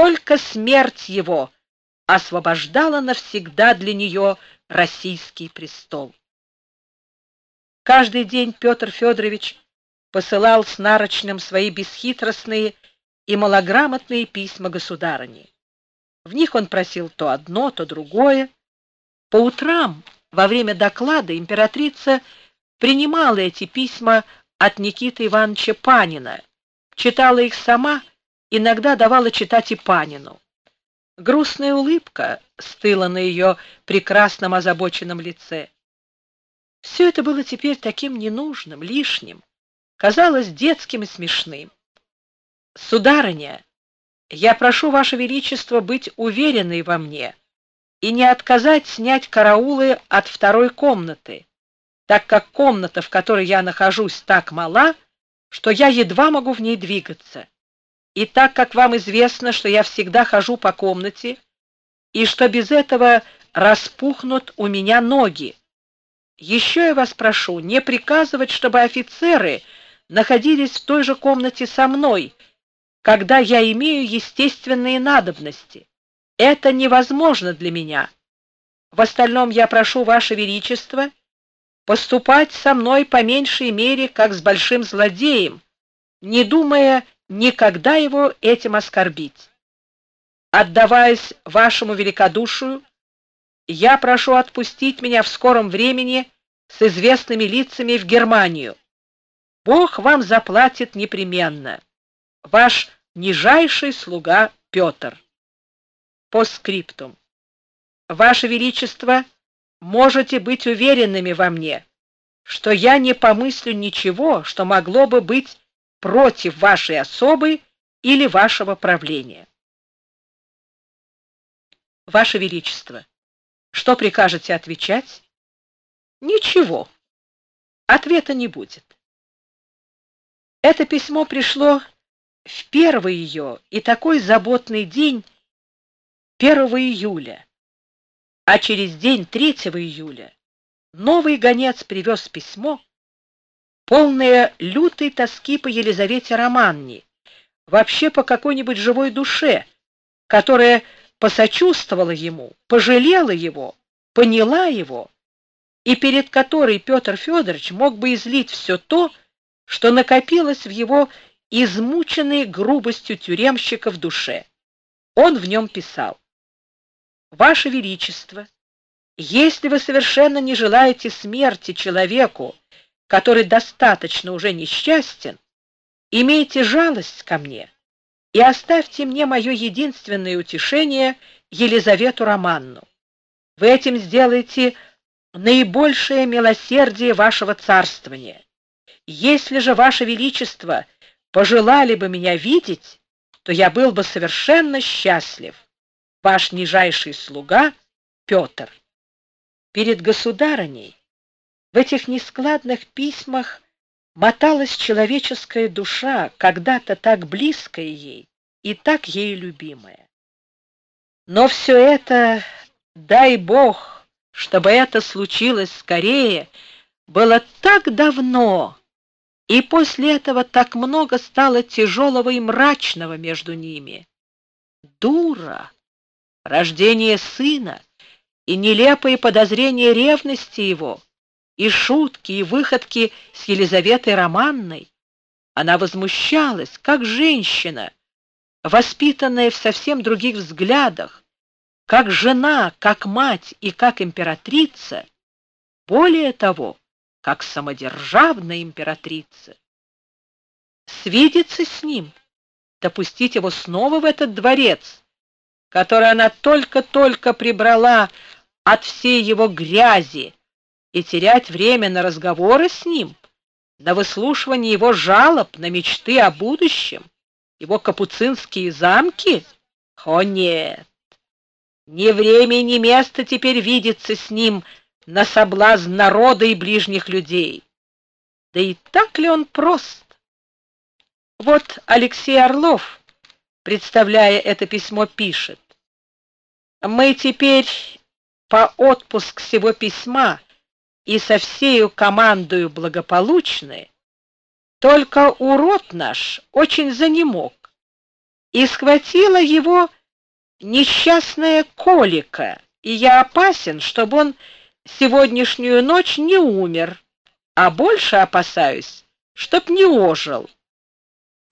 только смерть его освобождала навсегда для нее российский престол. Каждый день Петр Федорович посылал с нарочным свои бесхитростные и малограмотные письма государыне. В них он просил то одно, то другое. По утрам, во время доклада, императрица принимала эти письма от Никиты Ивановича Панина, читала их сама, иногда давала читать и Панину. Грустная улыбка стыла на ее прекрасном озабоченном лице. Все это было теперь таким ненужным, лишним, казалось детским и смешным. «Сударыня, я прошу Ваше Величество быть уверенной во мне и не отказать снять караулы от второй комнаты, так как комната, в которой я нахожусь, так мала, что я едва могу в ней двигаться. И так как вам известно, что я всегда хожу по комнате, и что без этого распухнут у меня ноги, еще я вас прошу не приказывать, чтобы офицеры находились в той же комнате со мной, когда я имею естественные надобности. Это невозможно для меня. В остальном я прошу Ваше Величество поступать со мной по меньшей мере, как с большим злодеем, не думая никогда его этим оскорбить. Отдаваясь вашему великодушию, я прошу отпустить меня в скором времени с известными лицами в Германию. Бог вам заплатит непременно. Ваш нижайший слуга Петр. Постскриптум. Ваше Величество, можете быть уверенными во мне, что я не помыслю ничего, что могло бы быть против вашей особы или вашего правления. Ваше Величество, что прикажете отвечать? Ничего. Ответа не будет. Это письмо пришло в первый ее и такой заботный день 1 июля, а через день 3 июля новый гонец привез письмо, полное лютой тоски по Елизавете Романне, вообще по какой-нибудь живой душе, которая посочувствовала ему, пожалела его, поняла его, и перед которой Петр Федорович мог бы излить все то, что накопилось в его измученной грубостью тюремщика в душе. Он в нем писал: «Ваше Величество, если вы совершенно не желаете смерти человеку, который достаточно уже несчастен, имейте жалость ко мне и оставьте мне мое единственное утешение, Елизавету Романну. Вы этим сделаете наибольшее милосердие вашего царствования. Если же Ваше Величество пожелали бы меня видеть, то я был бы совершенно счастлив. Ваш нижайший слуга Петр». Перед государыней в этих нескладных письмах моталась человеческая душа, когда-то так близкая ей и так ею любимая. Но все это, дай Бог, чтобы это случилось скорее, было так давно, и после этого так много стало тяжелого и мрачного между ними. Дура, рождение сына и нелепые подозрения ревности его, и шутки, и выходки с Елизаветой Романной. Она возмущалась, как женщина, воспитанная в совсем других взглядах, как жена, как мать и как императрица, более того, как самодержавная императрица. Свидеться с ним, допустить его снова в этот дворец, который она только-только прибрала от всей его грязи, и терять время на разговоры с ним, на выслушивание его жалоб, на мечты о будущем, его капуцинские замки? О нет! Ни время, ни место теперь видеться с ним на соблазн народа и ближних людей. Да и так ли он прост? Вот Алексей Орлов, представляя это письмо, пишет: «Мы теперь по отпуск сего письма и со всею командою благополучны, только урод наш очень занемог, и схватила его несчастная колика, и я опасен, чтобы он сегодняшнюю ночь не умер, а больше опасаюсь, чтоб не ожил.